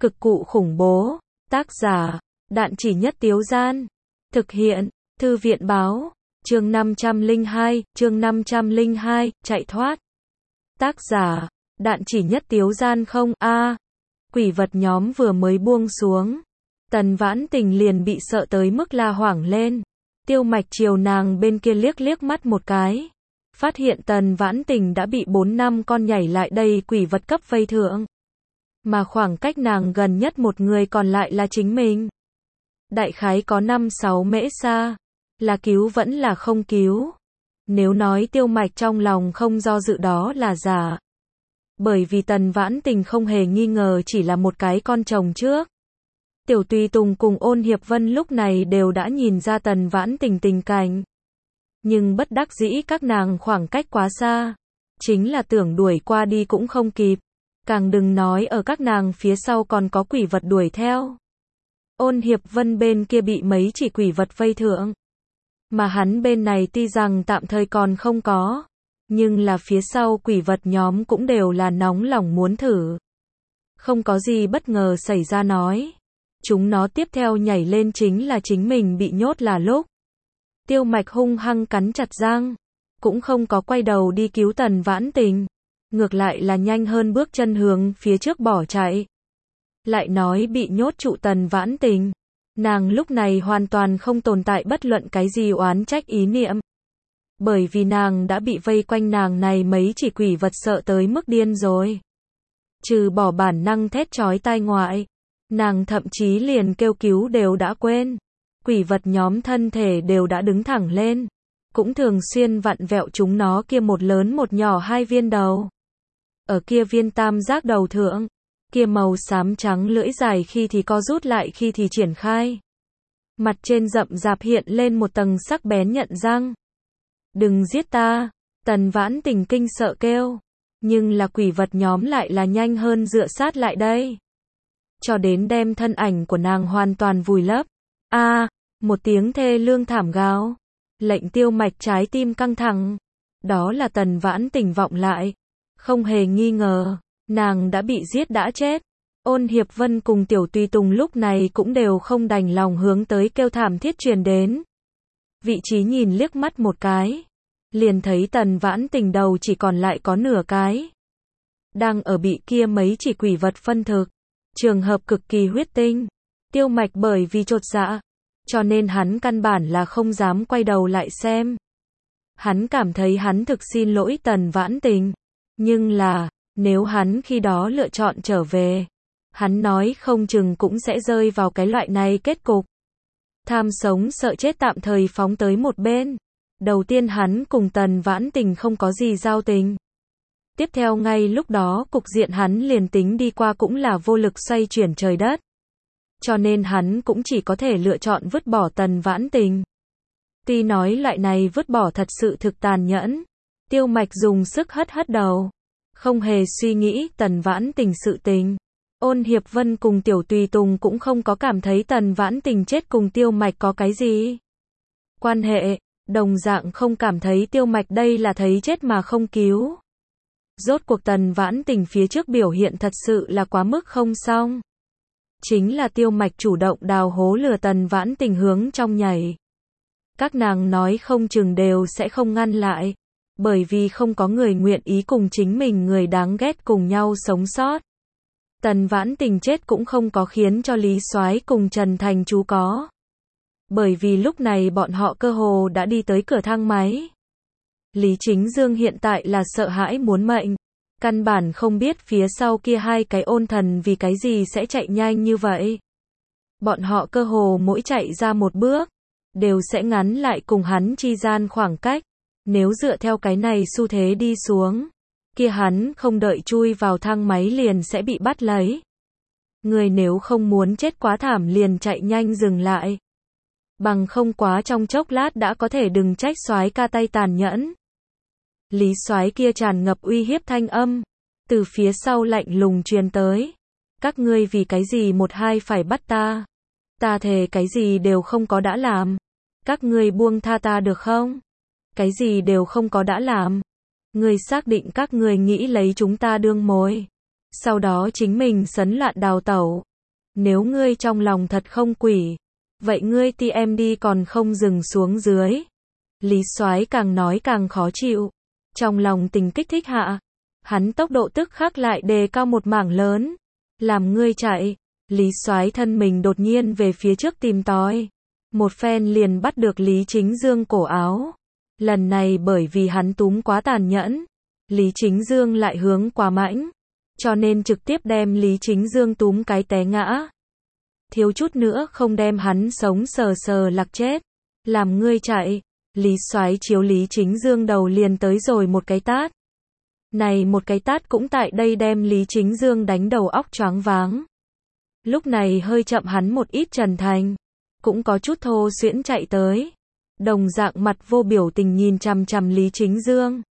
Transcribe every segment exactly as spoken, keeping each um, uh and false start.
Cực cụ khủng bố. Tác giả, Đạn Chỉ Nhất Tiếu Gian. Thực hiện, Thư viện báo. Chương năm trăm lẻ hai, chương năm trăm lẻ hai, chạy thoát. Tác giả, Đạn Chỉ Nhất Tiếu Gian. Không, a quỷ vật nhóm vừa mới buông xuống. Tần Vãn Tình liền bị sợ tới mức la hoảng lên. Tiêu Mạch chiều nàng bên kia liếc liếc mắt một cái. Phát hiện Tần Vãn Tình đã bị bốn năm con nhảy lại đây quỷ vật cấp vây thượng. Mà khoảng cách nàng gần nhất một người còn lại là chính mình. Đại khái có năm sáu mễ xa. Là cứu vẫn là không cứu. Nếu nói Tiêu Mạch trong lòng không do dự đó là giả. Bởi vì Tần Vãn Tình không hề nghi ngờ chỉ là một cái con chồng trước. Tiểu Tùy Tùng cùng Ôn Hiệp Vân lúc này đều đã nhìn ra Tần Vãn Tình tình cảnh. Nhưng bất đắc dĩ các nàng khoảng cách quá xa. Chính là tưởng đuổi qua đi cũng không kịp. Càng đừng nói ở các nàng phía sau còn có quỷ vật đuổi theo. Ôn Hiệp Vân bên kia bị mấy chỉ quỷ vật vây thượng. Mà hắn bên này tuy rằng tạm thời còn không có. Nhưng là phía sau quỷ vật nhóm cũng đều là nóng lòng muốn thử. Không có gì bất ngờ xảy ra nói. Chúng nó tiếp theo nhảy lên chính là chính mình bị nhốt là lúc. Tiêu Mạch hung hăng cắn chặt răng. Cũng không có quay đầu đi cứu Tần Vãn Tình. Ngược lại là nhanh hơn bước chân hướng phía trước bỏ chạy. Lại nói bị nhốt trụ Tần Vãn Tình. Nàng lúc này hoàn toàn không tồn tại bất luận cái gì oán trách ý niệm. Bởi vì nàng đã bị vây quanh nàng này mấy chỉ quỷ vật sợ tới mức điên rồi. Trừ bỏ bản năng thét chói tai ngoại. Nàng thậm chí liền kêu cứu đều đã quên. Quỷ vật nhóm thân thể đều đã đứng thẳng lên. Cũng thường xuyên vặn vẹo chúng nó kia một lớn một nhỏ hai viên đầu. Ở kia viên tam giác đầu thượng. Kia màu xám trắng lưỡi dài khi thì co rút lại khi thì triển khai. Mặt trên rậm rạp hiện lên một tầng sắc bén nhận răng. Đừng giết ta. Tần Vãn Tình kinh sợ kêu. Nhưng là quỷ vật nhóm lại là nhanh hơn dựa sát lại đây. Cho đến đem thân ảnh của nàng hoàn toàn vùi lấp. A, à, một tiếng thê lương thảm gào. Lệnh Tiêu Mạch trái tim căng thẳng. Đó là Tần Vãn Tình vọng lại. Không hề nghi ngờ, nàng đã bị giết đã chết. Ôn Hiệp Vân cùng Tiểu Tùy Tùng lúc này cũng đều không đành lòng hướng tới kêu thảm thiết truyền đến. Vị trí nhìn liếc mắt một cái. Liền thấy Tần Vãn Tình đầu chỉ còn lại có nửa cái. Đang ở bị kia mấy chỉ quỷ vật phân thực. Trường hợp cực kỳ huyết tinh. Tiêu Mạch bởi vì chột dạ. Cho nên hắn căn bản là không dám quay đầu lại xem. Hắn cảm thấy hắn thực xin lỗi Tần Vãn Tình. Nhưng là, nếu hắn khi đó lựa chọn trở về. Hắn nói không chừng cũng sẽ rơi vào cái loại này kết cục. Tham sống sợ chết tạm thời phóng tới một bên. Đầu tiên hắn cùng Tần Vãn Tình không có gì giao tình. Tiếp theo ngay lúc đó cục diện hắn liền tính đi qua cũng là vô lực xoay chuyển trời đất. Cho nên hắn cũng chỉ có thể lựa chọn vứt bỏ Tần Vãn Tình. Tuy nói loại này vứt bỏ thật sự thực tàn nhẫn. Tiêu Mạch dùng sức hất hất đầu. Không hề suy nghĩ Tần Vãn Tình sự tình. Ôn Hiệp Vân cùng Tiểu Tùy Tùng cũng không có cảm thấy Tần Vãn Tình chết cùng Tiêu Mạch có cái gì quan hệ. Đồng dạng không cảm thấy Tiêu Mạch đây là thấy chết mà không cứu. Rốt cuộc Tần Vãn Tình phía trước biểu hiện thật sự là quá mức không xong. Chính là Tiêu Mạch chủ động đào hố lừa Tần Vãn Tình hướng trong nhảy. Các nàng nói không chừng đều sẽ không ngăn lại. Bởi vì không có người nguyện ý cùng chính mình người đáng ghét cùng nhau sống sót. Tần Vãn Tình chết cũng không có khiến cho Lý Soái cùng Trần Thành chú có. Bởi vì lúc này bọn họ cơ hồ đã đi tới cửa thang máy. Lý Chính Dương hiện tại là sợ hãi muốn mệnh. Căn bản không biết phía sau kia hai cái ôn thần vì cái gì sẽ chạy nhanh như vậy. Bọn họ cơ hồ mỗi chạy ra một bước. Đều sẽ ngắn lại cùng hắn chi gian khoảng cách. Nếu dựa theo cái này xu thế đi xuống. Kia hắn không đợi chui vào thang máy liền sẽ bị bắt lấy. Người nếu không muốn chết quá thảm liền chạy nhanh dừng lại. Bằng không quá trong chốc lát đã có thể đừng trách soái ca tay tàn nhẫn. Lý Soái kia tràn ngập uy hiếp thanh âm. Từ phía sau lạnh lùng truyền tới. Các ngươi vì cái gì một hai phải bắt ta. Ta thề cái gì đều không có đã làm. Các ngươi buông tha ta được không? Cái gì đều không có đã làm. Ngươi xác định các ngươi nghĩ lấy chúng ta đương mồi. Sau đó chính mình sấn loạn đào tẩu. Nếu ngươi trong lòng thật không quỷ, vậy ngươi ti em đi còn không dừng xuống dưới. Lý Soái càng nói càng khó chịu. Trong lòng tình kích thích hạ, hắn tốc độ tức khắc lại đề cao một mảng lớn. Làm ngươi chạy, Lý Soái thân mình đột nhiên về phía trước tìm tòi. Một phen liền bắt được Lý Chính Dương cổ áo. Lần này bởi vì hắn túm quá tàn nhẫn, Lý Chính Dương lại hướng quá mãnh, cho nên trực tiếp đem Lý Chính Dương túm cái té ngã. Thiếu chút nữa không đem hắn sống sờ sờ lạc chết. Làm ngươi chạy, Lý Soái chiếu Lý Chính Dương đầu liền tới rồi một cái tát. Này một cái tát cũng tại đây đem Lý Chính Dương đánh đầu óc choáng váng. Lúc này hơi chậm hắn một ít Trần Thành, cũng có chút thô xuyễn chạy tới. Đồng dạng mặt vô biểu tình nhìn chằm chằm Lý Chính Dương.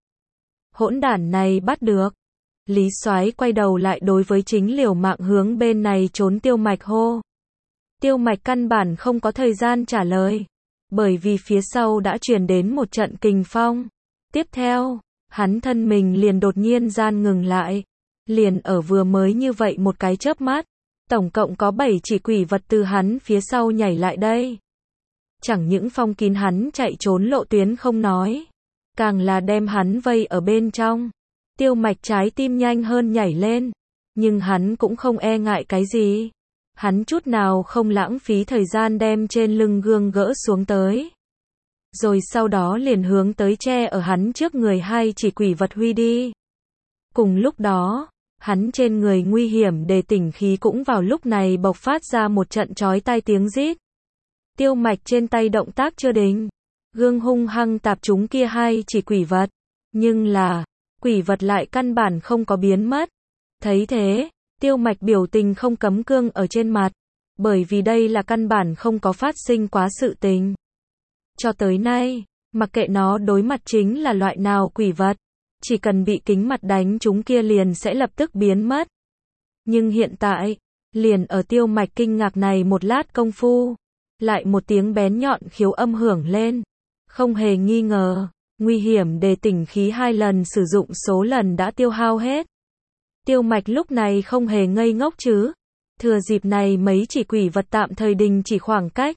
Hỗn đản này bắt được. Lý Soái quay đầu lại đối với chính liều mạng hướng bên này trốn Tiêu Mạch hô. Tiêu Mạch căn bản không có thời gian trả lời, bởi vì phía sau đã truyền đến một trận kình phong. Tiếp theo, hắn thân mình liền đột nhiên gian ngừng lại. Liền ở vừa mới như vậy một cái chớp mắt, tổng cộng có bảy chỉ quỷ vật từ hắn phía sau nhảy lại đây. Chẳng những phong kín hắn chạy trốn lộ tuyến không nói, càng là đem hắn vây ở bên trong. Tiêu Mạch trái tim nhanh hơn nhảy lên, nhưng hắn cũng không e ngại cái gì. Hắn chút nào không lãng phí thời gian đem trên lưng gương gỡ xuống tới. Rồi sau đó liền hướng tới che ở hắn trước người hai chỉ quỷ vật huy đi. Cùng lúc đó, hắn trên người nguy hiểm đề tỉnh khí cũng vào lúc này bộc phát ra một trận chói tai tiếng rít. Tiêu Mạch trên tay động tác chưa định, gương hung hăng tạp trúng kia hai chỉ quỷ vật. Nhưng là, quỷ vật lại căn bản không có biến mất. Thấy thế, Tiêu Mạch biểu tình không cấm cương ở trên mặt, bởi vì đây là căn bản không có phát sinh quá sự tình. Cho tới nay, mặc kệ nó đối mặt chính là loại nào quỷ vật, chỉ cần bị kính mặt đánh chúng kia liền sẽ lập tức biến mất. Nhưng hiện tại, liền ở Tiêu Mạch kinh ngạc này một lát công phu, lại một tiếng bén nhọn khiếu âm hưởng lên. Không hề nghi ngờ, nguy hiểm đề tỉnh khí hai lần sử dụng số lần đã tiêu hao hết. Tiêu Mạch lúc này không hề ngây ngốc chứ. Thừa dịp này mấy chỉ quỷ vật tạm thời đình chỉ khoảng cách.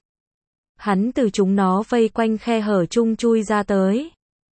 Hắn từ chúng nó vây quanh khe hở chung chui ra tới.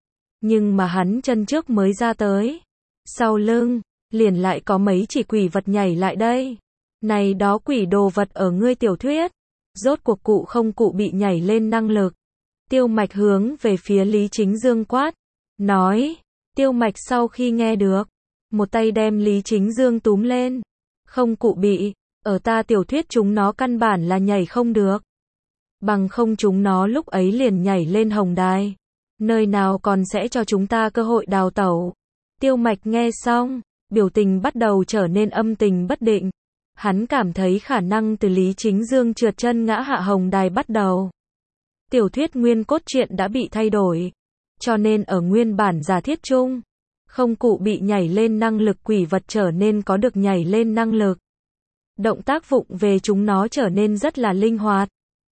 Nhưng mà hắn chân trước mới ra tới, sau lưng, liền lại có mấy chỉ quỷ vật nhảy lại đây. Này đó quỷ đồ vật ở ngươi tiểu thuyết, rốt cuộc cụ không cụ bị nhảy lên năng lực. Tiêu Mạch hướng về phía Lý Chính Dương quát, nói. Tiêu Mạch sau khi nghe được, một tay đem Lý Chính Dương túm lên. Không cụ bị, ở ta tiểu thuyết chúng nó căn bản là nhảy không được. Bằng không chúng nó lúc ấy liền nhảy lên hồng đài. Nơi nào còn sẽ cho chúng ta cơ hội đào tẩu. Tiêu Mạch nghe xong, biểu tình bắt đầu trở nên âm tình bất định. Hắn cảm thấy khả năng từ Lý Chính Dương trượt chân ngã hạ hồng đài bắt đầu. Tiểu thuyết nguyên cốt truyện đã bị thay đổi. Cho nên ở nguyên bản giả thiết chung, không cụ bị nhảy lên năng lực quỷ vật trở nên có được nhảy lên năng lực. Động tác vụng về chúng nó trở nên rất là linh hoạt.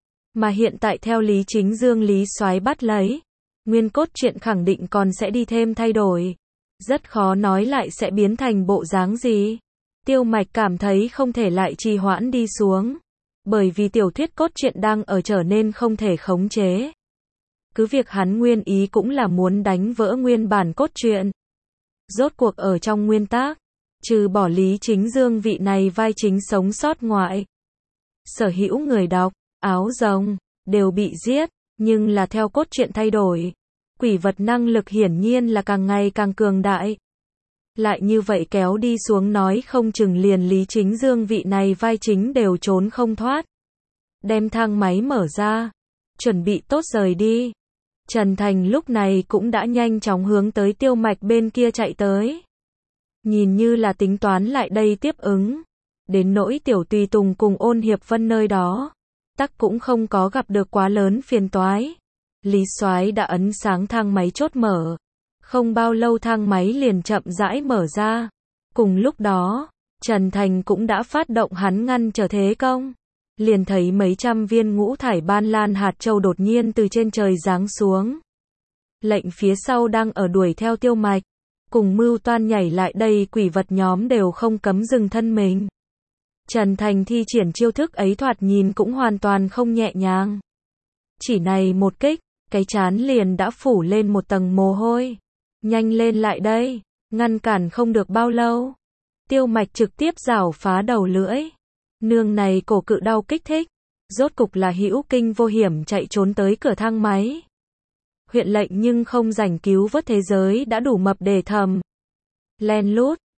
Mà hiện tại theo Lý Chính Dương Lý Soái bắt lấy, nguyên cốt truyện khẳng định còn sẽ đi thêm thay đổi. Rất khó nói lại sẽ biến thành bộ dáng gì. Tiêu Mạch cảm thấy không thể lại trì hoãn đi xuống. Bởi vì tiểu thuyết cốt truyện đang ở trở nên không thể khống chế. Cứ việc hắn nguyên ý cũng là muốn đánh vỡ nguyên bản cốt truyện. Rốt cuộc ở trong nguyên tác, trừ bỏ Lý Chính Dương vị này vai chính sống sót ngoại. Sở hữu người đọc, áo rồng, đều bị giết, nhưng là theo cốt truyện thay đổi. Quỷ vật năng lực hiển nhiên là càng ngày càng cường đại. Lại như vậy kéo đi xuống nói không chừng liền Lý Chính Dương vị này vai chính đều trốn không thoát. Đem thang máy mở ra, chuẩn bị tốt rời đi. Trần Thành lúc này cũng đã nhanh chóng hướng tới Tiêu Mạch bên kia chạy tới. Nhìn như là tính toán lại đây tiếp ứng. Đến nỗi Tiểu Tùy Tùng cùng Ôn Hiệp Vân nơi đó, tắc cũng không có gặp được quá lớn phiền toái. Lý Soái đã ấn sáng thang máy chốt mở. Không bao lâu thang máy liền chậm rãi mở ra. Cùng lúc đó, Trần Thành cũng đã phát động hắn ngăn trở thế công. Liền thấy mấy trăm viên ngũ thải ban lan hạt châu đột nhiên từ trên trời giáng xuống. Lệnh phía sau đang ở đuổi theo Tiêu Mạch. Cùng mưu toan nhảy lại đây quỷ vật nhóm đều không cấm dừng thân mình. Trần Thành thi triển chiêu thức ấy thoạt nhìn cũng hoàn toàn không nhẹ nhàng. Chỉ này một kích, cái trán liền đã phủ lên một tầng mồ hôi. Nhanh lên lại đây, ngăn cản không được bao lâu. Tiêu Mạch trực tiếp rảo phá đầu lưỡi. Nương này cổ cự đau kích thích. Rốt cục là hữu kinh vô hiểm chạy trốn tới cửa thang máy. Huyện lệnh nhưng không rảnh cứu vớt thế giới đã đủ mập để thầm. Len lút,